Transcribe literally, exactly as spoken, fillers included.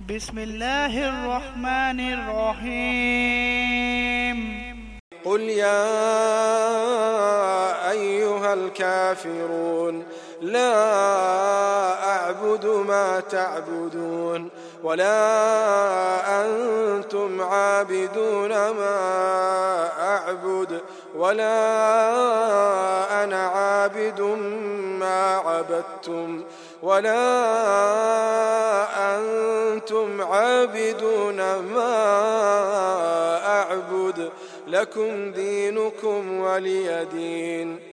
بسم الله الرحمن الرحيم قل يا أيها الكافرون لا أعبد ما تعبدون ولا أنتم عابدون ما أعبد ولا أنا عابد ما عبدتم ولا أنتم عابدون ما أعبد لكم دينكم ولي دين.